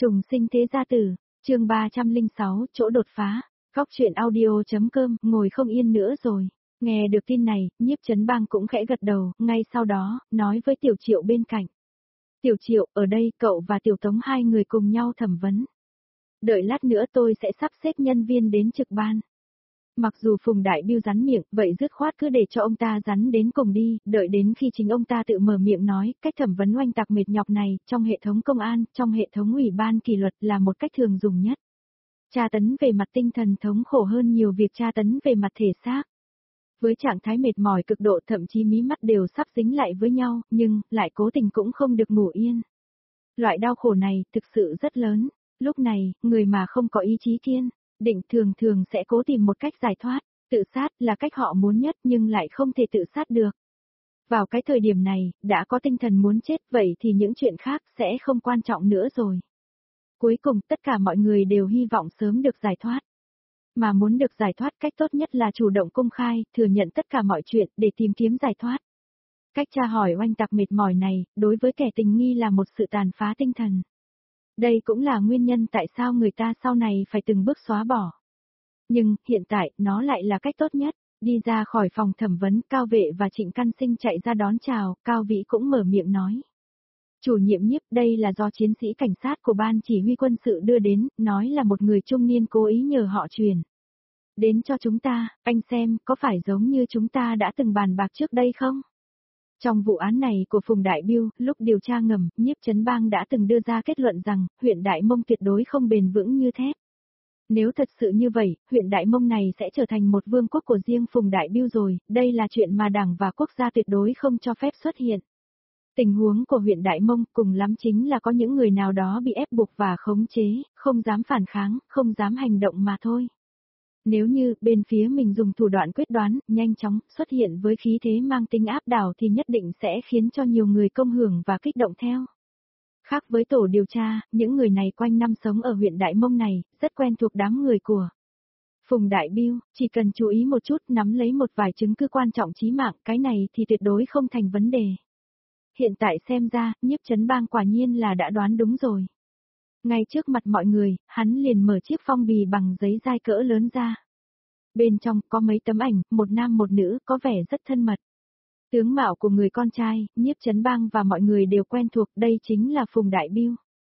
Trùng sinh thế gia tử, chương 306, chỗ đột phá, góc truyện audio.com, ngồi không yên nữa rồi. Nghe được tin này, Nhiếp Chấn Bang cũng khẽ gật đầu, ngay sau đó, nói với Tiểu Triệu bên cạnh. Tiểu Triệu, ở đây cậu và Tiểu Tống hai người cùng nhau thẩm vấn. Đợi lát nữa tôi sẽ sắp xếp nhân viên đến trực ban. Mặc dù Phùng Đại Biêu rắn miệng, vậy dứt khoát cứ để cho ông ta rắn đến cùng đi, đợi đến khi chính ông ta tự mở miệng nói, cách thẩm vấn oanh tạc mệt nhọc này, trong hệ thống công an, trong hệ thống ủy ban kỷ luật là một cách thường dùng nhất. Tra tấn về mặt tinh thần thống khổ hơn nhiều việc tra tấn về mặt thể xác. Với trạng thái mệt mỏi cực độ thậm chí mí mắt đều sắp dính lại với nhau, nhưng, lại cố tình cũng không được ngủ yên. Loại đau khổ này, thực sự rất lớn. Lúc này, người mà không có ý chí kiên định thường sẽ cố tìm một cách giải thoát, tự sát là cách họ muốn nhất nhưng lại không thể tự sát được. Vào cái thời điểm này, đã có tinh thần muốn chết vậy thì những chuyện khác sẽ không quan trọng nữa rồi. Cuối cùng tất cả mọi người đều hy vọng sớm được giải thoát. Mà muốn được giải thoát cách tốt nhất là chủ động công khai, thừa nhận tất cả mọi chuyện để tìm kiếm giải thoát. Cách tra hỏi oanh tạc mệt mỏi này, đối với kẻ tình nghi là một sự tàn phá tinh thần. Đây cũng là nguyên nhân tại sao người ta sau này phải từng bước xóa bỏ. Nhưng, hiện tại, nó lại là cách tốt nhất. Đi ra khỏi phòng thẩm vấn, Cao Vệ và Trịnh Căn Sinh chạy ra đón chào, Cao Vĩ cũng mở miệng nói. Chủ nhiệm Nhiếp, đây là do chiến sĩ cảnh sát của ban chỉ huy quân sự đưa đến, nói là một người trung niên cố ý nhờ họ truyền đến cho chúng ta, anh xem, có phải giống như chúng ta đã từng bàn bạc trước đây không? Trong vụ án này của Phùng Đại Biêu, lúc điều tra ngầm, Nhiếp Chấn Bang đã từng đưa ra kết luận rằng, huyện Đại Mông tuyệt đối không bền vững như thép. Nếu thật sự như vậy, huyện Đại Mông này sẽ trở thành một vương quốc của riêng Phùng Đại Biêu rồi, đây là chuyện mà đảng và quốc gia tuyệt đối không cho phép xuất hiện. Tình huống của huyện Đại Mông cùng lắm chính là có những người nào đó bị ép buộc và khống chế, không dám phản kháng, không dám hành động mà thôi. Nếu như bên phía mình dùng thủ đoạn quyết đoán, nhanh chóng, xuất hiện với khí thế mang tính áp đảo thì nhất định sẽ khiến cho nhiều người công hưởng và kích động theo. Khác với tổ điều tra, những người này quanh năm sống ở huyện Đại Mông này, rất quen thuộc đám người của Phùng Đại Biêu, chỉ cần chú ý một chút nắm lấy một vài chứng cứ quan trọng chí mạng, cái này thì tuyệt đối không thành vấn đề. Hiện tại xem ra, Nhiếp Chấn Bang quả nhiên là đã đoán đúng rồi. Ngay trước mặt mọi người, hắn liền mở chiếc phong bì bằng giấy dai cỡ lớn ra. Bên trong có mấy tấm ảnh, một nam một nữ, có vẻ rất thân mật. Tướng mạo của người con trai, Nhiếp Chấn Bang và mọi người đều quen thuộc, đây chính là Phùng Đại Biêu.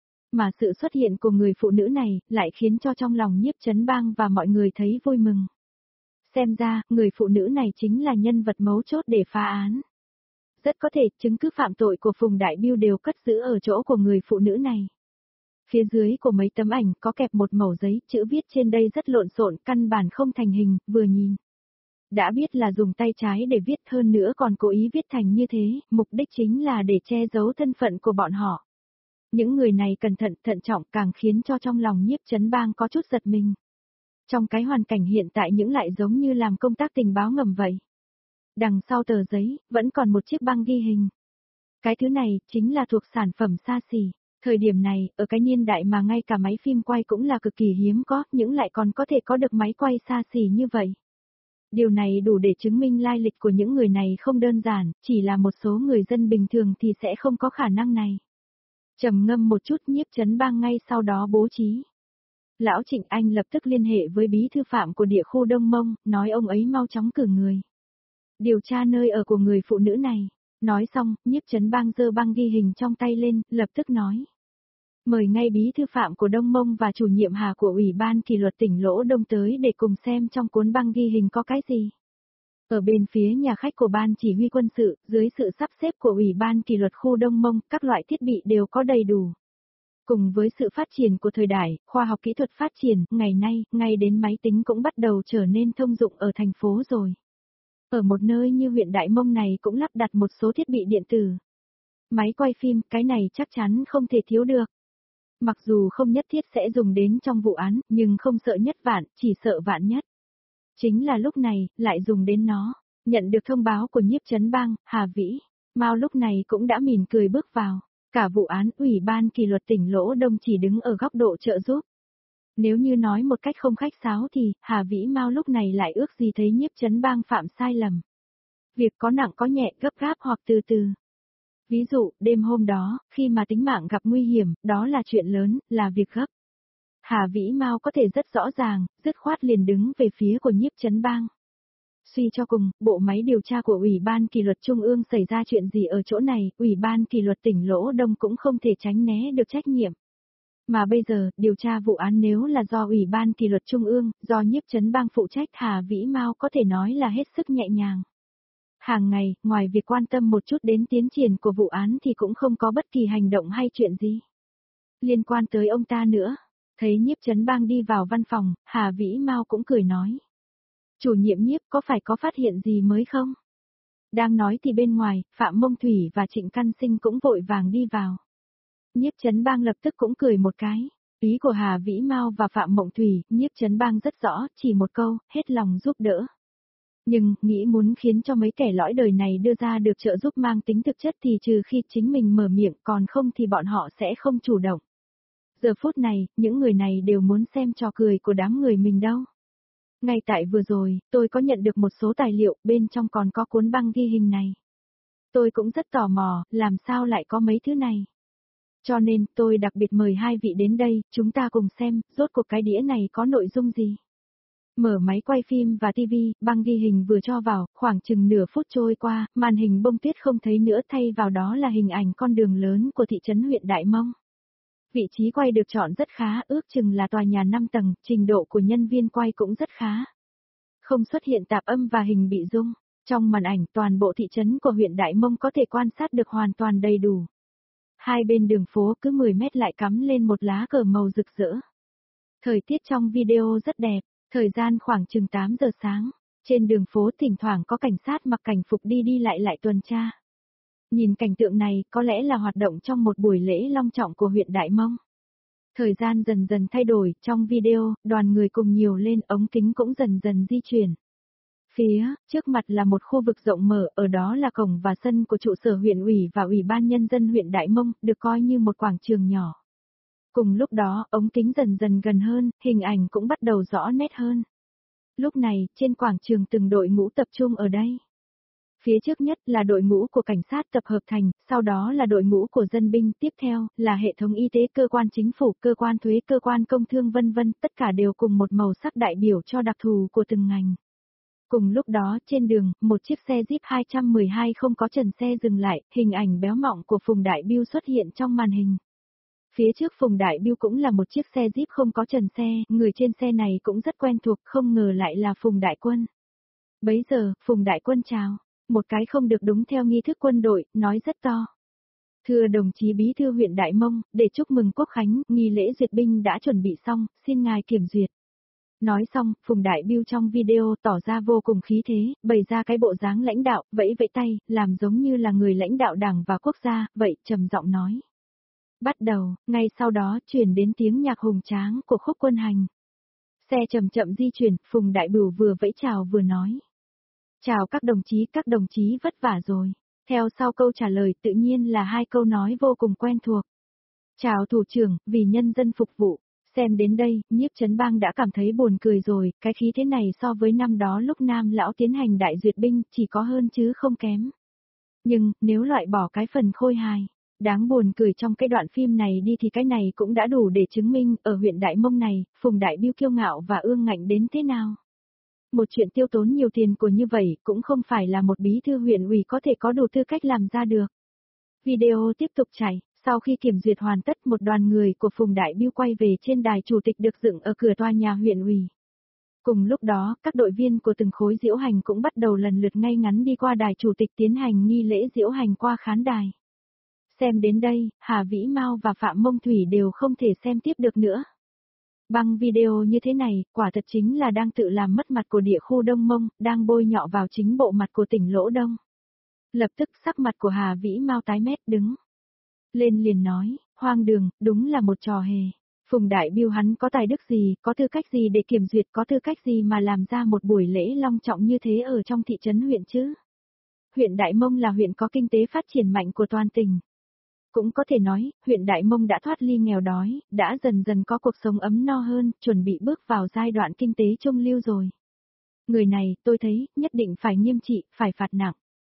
Mà sự xuất hiện của người phụ nữ này, lại khiến cho trong lòng Nhiếp Chấn Bang và mọi người thấy vui mừng. Xem ra, người phụ nữ này chính là nhân vật mấu chốt để phá án. Rất có thể, chứng cứ phạm tội của Phùng Đại Biêu đều cất giữ ở chỗ của người phụ nữ này. Phía dưới của mấy tấm ảnh có kẹp một mẩu giấy, chữ viết trên đây rất lộn xộn, căn bản không thành hình, vừa nhìn. Đã biết là dùng tay trái để viết hơn nữa còn cố ý viết thành như thế, mục đích chính là để che giấu thân phận của bọn họ. Những người này cẩn thận, thận trọng càng khiến cho trong lòng Nhiếp Chấn Bang có chút giật mình. Trong cái hoàn cảnh hiện tại những lại giống như làm công tác tình báo ngầm vậy. Đằng sau tờ giấy, vẫn còn một chiếc băng ghi hình. Cái thứ này, chính là thuộc sản phẩm xa xỉ. Thời điểm này, ở cái niên đại mà ngay cả máy phim quay cũng là cực kỳ hiếm có, những lại còn có thể có được máy quay xa xỉ như vậy. Điều này đủ để chứng minh lai lịch của những người này không đơn giản, chỉ là một số người dân bình thường thì sẽ không có khả năng này. Trầm ngâm một chút, Nhiếp Chấn Bang ngay sau đó bố trí. Lão Trịnh Anh lập tức liên hệ với bí thư phạm của địa khu Đông Mông, nói ông ấy mau chóng cử người điều tra nơi ở của người phụ nữ này. Nói xong, Nhiếp Chấn Bang giơ băng ghi hình trong tay lên, lập tức nói. Mời ngay bí thư phạm của Đông Mông và chủ nhiệm Hà của Ủy ban kỷ luật tỉnh Lỗ Đông tới để cùng xem trong cuốn băng ghi hình có cái gì. Ở bên phía nhà khách của ban chỉ huy quân sự, dưới sự sắp xếp của Ủy ban kỷ luật khu Đông Mông, các loại thiết bị đều có đầy đủ. Cùng với sự phát triển của thời đại, khoa học kỹ thuật phát triển, ngày nay, ngay đến máy tính cũng bắt đầu trở nên thông dụng ở thành phố rồi. Ở một nơi như huyện Đại Mông này cũng lắp đặt một số thiết bị điện tử. Máy quay phim, cái này chắc chắn không thể thiếu được. Mặc dù không nhất thiết sẽ dùng đến trong vụ án, nhưng không sợ nhất vạn, chỉ sợ vạn nhất. Chính là lúc này, lại dùng đến nó. Nhận được thông báo của Nhiếp Chấn Bang, Hà Vĩ, Mao lúc này cũng đã mỉm cười bước vào. Cả vụ án, Ủy ban kỷ luật tỉnh Lỗ Đông chỉ đứng ở góc độ trợ giúp. Nếu như nói một cách không khách sáo thì, Hà Vĩ Mao lúc này lại ước gì thấy Nhiếp Chấn Bang phạm sai lầm. Việc có nặng có nhẹ, gấp gáp hoặc từ từ. Ví dụ, đêm hôm đó, khi mà tính mạng gặp nguy hiểm, đó là chuyện lớn, là việc gấp. Hà Vĩ Mao có thể rất rõ ràng, dứt khoát liền đứng về phía của Nhiếp Chấn Bang. Suy cho cùng, bộ máy điều tra của Ủy ban Kỷ luật Trung ương xảy ra chuyện gì ở chỗ này, Ủy ban Kỷ luật tỉnh Lỗ Đông cũng không thể tránh né được trách nhiệm. Mà bây giờ, điều tra vụ án nếu là do Ủy ban Kỷ luật Trung ương, do Nhiếp Chấn Bang phụ trách, Hà Vĩ Mao có thể nói là hết sức nhẹ nhàng. Hàng ngày, ngoài việc quan tâm một chút đến tiến triển của vụ án thì cũng không có bất kỳ hành động hay chuyện gì liên quan tới ông ta nữa. Thấy Nhiếp Chấn Bang đi vào văn phòng, Hà Vĩ Mao cũng cười nói. Chủ nhiệm Nhiếp có phải có phát hiện gì mới không? Đang nói thì bên ngoài, Phạm Mông Thủy và Trịnh Căn Sinh cũng vội vàng đi vào. Nhiếp Chấn Bang lập tức cũng cười một cái. Ý của Hà Vĩ Mao và Phạm Mộng Thủy, Nhiếp Chấn Bang rất rõ, chỉ một câu, hết lòng giúp đỡ. Nhưng, nghĩ muốn khiến cho mấy kẻ lõi đời này đưa ra được trợ giúp mang tính thực chất thì trừ khi chính mình mở miệng, còn không thì bọn họ sẽ không chủ động. Giờ phút này, những người này đều muốn xem trò cười của đám người mình đâu. Ngay tại vừa rồi, tôi có nhận được một số tài liệu, bên trong còn có cuốn băng ghi hình này. Tôi cũng rất tò mò, làm sao lại có mấy thứ này. Cho nên, tôi đặc biệt mời hai vị đến đây, chúng ta cùng xem, rốt cuộc cái đĩa này có nội dung gì. Mở máy quay phim và tivi, băng ghi hình vừa cho vào, khoảng chừng nửa phút trôi qua, màn hình bông tuyết không thấy nữa, thay vào đó là hình ảnh con đường lớn của thị trấn huyện Đại Mông. Vị trí quay được chọn rất khá, ước chừng là tòa nhà 5 tầng, trình độ của nhân viên quay cũng rất khá. Không xuất hiện tạp âm và hình bị rung. Trong màn ảnh, toàn bộ thị trấn của huyện Đại Mông có thể quan sát được hoàn toàn đầy đủ. Hai bên đường phố cứ 10 mét lại cắm lên một lá cờ màu rực rỡ. Thời tiết trong video rất đẹp, thời gian khoảng chừng 8 giờ sáng. Trên đường phố thỉnh thoảng có cảnh sát mặc cảnh phục đi đi lại tuần tra. Nhìn cảnh tượng này, có lẽ là hoạt động trong một buổi lễ long trọng của huyện Đại Mông. Thời gian dần dần thay đổi, trong video, đoàn người cùng nhiều lên, ống kính cũng dần dần di chuyển. Phía trước mặt là một khu vực rộng mở, ở đó là cổng và sân của trụ sở huyện ủy và Ủy ban Nhân dân huyện Đại Mông, được coi như một quảng trường nhỏ. Cùng lúc đó, ống kính dần dần gần hơn, hình ảnh cũng bắt đầu rõ nét hơn. Lúc này, trên quảng trường từng đội ngũ tập trung ở đây. Phía trước nhất là đội ngũ của cảnh sát tập hợp thành, sau đó là đội ngũ của dân binh, tiếp theo là hệ thống y tế, cơ quan chính phủ, cơ quan thuế, cơ quan công thương vân vân, tất cả đều cùng một màu sắc đại biểu cho đặc thù của từng ngành. Cùng lúc đó, trên đường, một chiếc xe Jeep 212 không có trần xe dừng lại, hình ảnh béo mọng của Phùng Đại Bưu xuất hiện trong màn hình. Phía trước Phùng Đại Bưu cũng là một chiếc xe Jeep không có trần xe, người trên xe này cũng rất quen thuộc, không ngờ lại là Phùng Đại Quân. Bấy giờ, Phùng Đại Quân chào. Một cái không được đúng theo nghi thức quân đội, nói rất to. Thưa đồng chí bí thư huyện Đại Mông, để chúc mừng Quốc khánh, nghi lễ duyệt binh đã chuẩn bị xong, xin ngài kiểm duyệt. Nói xong, Phùng Đại Bưu trong video tỏ ra vô cùng khí thế, bày ra cái bộ dáng lãnh đạo, vẫy vẫy tay, làm giống như là người lãnh đạo đảng và quốc gia, vậy trầm giọng nói. Bắt đầu, ngay sau đó chuyển đến tiếng nhạc hùng tráng của khúc quân hành. Xe chậm chậm di chuyển, Phùng Đại Bưu vừa vẫy chào vừa nói. Chào các đồng chí vất vả rồi. Theo sau câu trả lời tự nhiên là hai câu nói vô cùng quen thuộc. Chào thủ trưởng, vì nhân dân phục vụ. Xem đến đây, Nhiếp Chấn Bang đã cảm thấy buồn cười rồi, cái khí thế này so với năm đó lúc Nam lão tiến hành đại duyệt binh chỉ có hơn chứ không kém. Nhưng, nếu loại bỏ cái phần khôi hài, đáng buồn cười trong cái đoạn phim này đi thì cái này cũng đã đủ để chứng minh ở huyện Đại Mông này, Phùng Đại Bưu kiêu ngạo và ương ngạnh đến thế nào. Một chuyện tiêu tốn nhiều tiền của như vậy cũng không phải là một bí thư huyện ủy có thể có đủ tư cách làm ra được. Video tiếp tục chạy, sau khi kiểm duyệt hoàn tất một đoàn người của Phùng Đại Bưu quay về trên đài chủ tịch được dựng ở cửa tòa nhà huyện ủy. Cùng lúc đó, các đội viên của từng khối diễu hành cũng bắt đầu lần lượt ngay ngắn đi qua đài chủ tịch tiến hành nghi lễ diễu hành qua khán đài. Xem đến đây, Hà Vĩ Mao và Phạm Mông Thủy đều không thể xem tiếp được nữa. Băng video như thế này, quả thật chính là đang tự làm mất mặt của địa khu Đông Mông, đang bôi nhọ vào chính bộ mặt của tỉnh Lỗ Đông. Lập tức sắc mặt của Hà Vĩ Mao tái mét đứng lên liền nói, hoang đường, đúng là một trò hề. Phùng Đại Bưu hắn có tài đức gì, có tư cách gì để kiểm duyệt, có tư cách gì mà làm ra một buổi lễ long trọng như thế ở trong thị trấn huyện chứ? Huyện Đại Mông là huyện có kinh tế phát triển mạnh của toàn tỉnh. Cũng có thể nói, huyện Đại Mông đã thoát ly nghèo đói, đã dần dần có cuộc sống ấm no hơn, chuẩn bị bước vào giai đoạn kinh tế trung lưu rồi. Người này, tôi thấy, nhất định phải nghiêm trị, phải phạt nặng.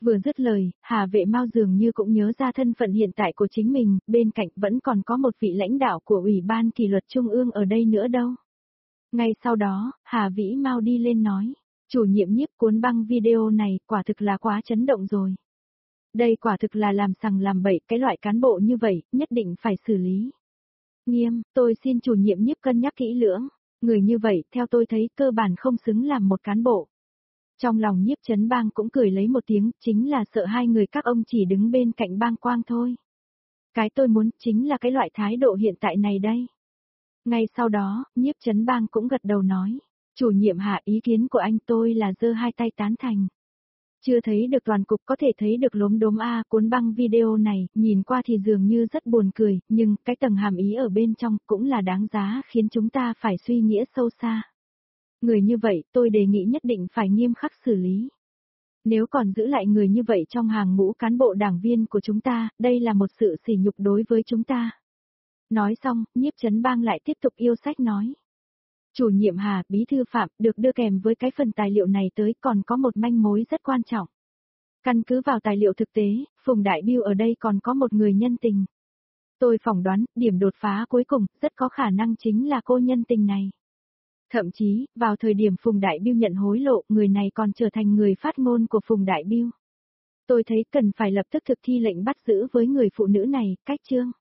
Vừa dứt lời, Hà Vệ Mao dường như cũng nhớ ra thân phận hiện tại của chính mình, bên cạnh vẫn còn có một vị lãnh đạo của Ủy ban Kỷ luật Trung ương ở đây nữa đâu. Ngay sau đó, Hà Vĩ Mao đi lên nói, chủ nhiệm nhiếp cuốn băng video này quả thực là quá chấn động rồi. Đây quả thực là làm sằng làm bậy, cái loại cán bộ như vậy, nhất định phải xử lý. Nghiêm, tôi xin chủ nhiệm nhiếp cân nhắc kỹ lưỡng, người như vậy, theo tôi thấy cơ bản không xứng làm một cán bộ. Trong lòng Nhiếp Chấn Bang cũng cười lấy một tiếng, chính là sợ hai người các ông chỉ đứng bên cạnh Bang Quang thôi. Cái tôi muốn chính là cái loại thái độ hiện tại này đây. Ngay sau đó, Nhiếp Chấn Bang cũng gật đầu nói, chủ nhiệm Hạ, ý kiến của anh tôi là giơ hai tay tán thành. Chưa thấy được toàn cục có thể thấy được lốm đốm cuốn băng video này, nhìn qua thì dường như rất buồn cười, nhưng cái tầng hàm ý ở bên trong cũng là đáng giá khiến chúng ta phải suy nghĩa sâu xa. Người như vậy tôi đề nghị nhất định phải nghiêm khắc xử lý. Nếu còn giữ lại người như vậy trong hàng ngũ cán bộ đảng viên của chúng ta, đây là một sự sỉ nhục đối với chúng ta. Nói xong, Nhiếp Chấn Bang lại tiếp tục yêu sách nói. Chủ nhiệm Hà, bí thư Phạm, được đưa kèm với cái phần tài liệu này tới còn có một manh mối rất quan trọng. Căn cứ vào tài liệu thực tế, Phùng Đại Bưu ở đây còn có một người nhân tình. Tôi phỏng đoán, điểm đột phá cuối cùng, rất có khả năng chính là cô nhân tình này. Thậm chí, vào thời điểm Phùng Đại Bưu nhận hối lộ, người này còn trở thành người phát ngôn của Phùng Đại Bưu. Tôi thấy cần phải lập tức thực thi lệnh bắt giữ với người phụ nữ này, cách chương.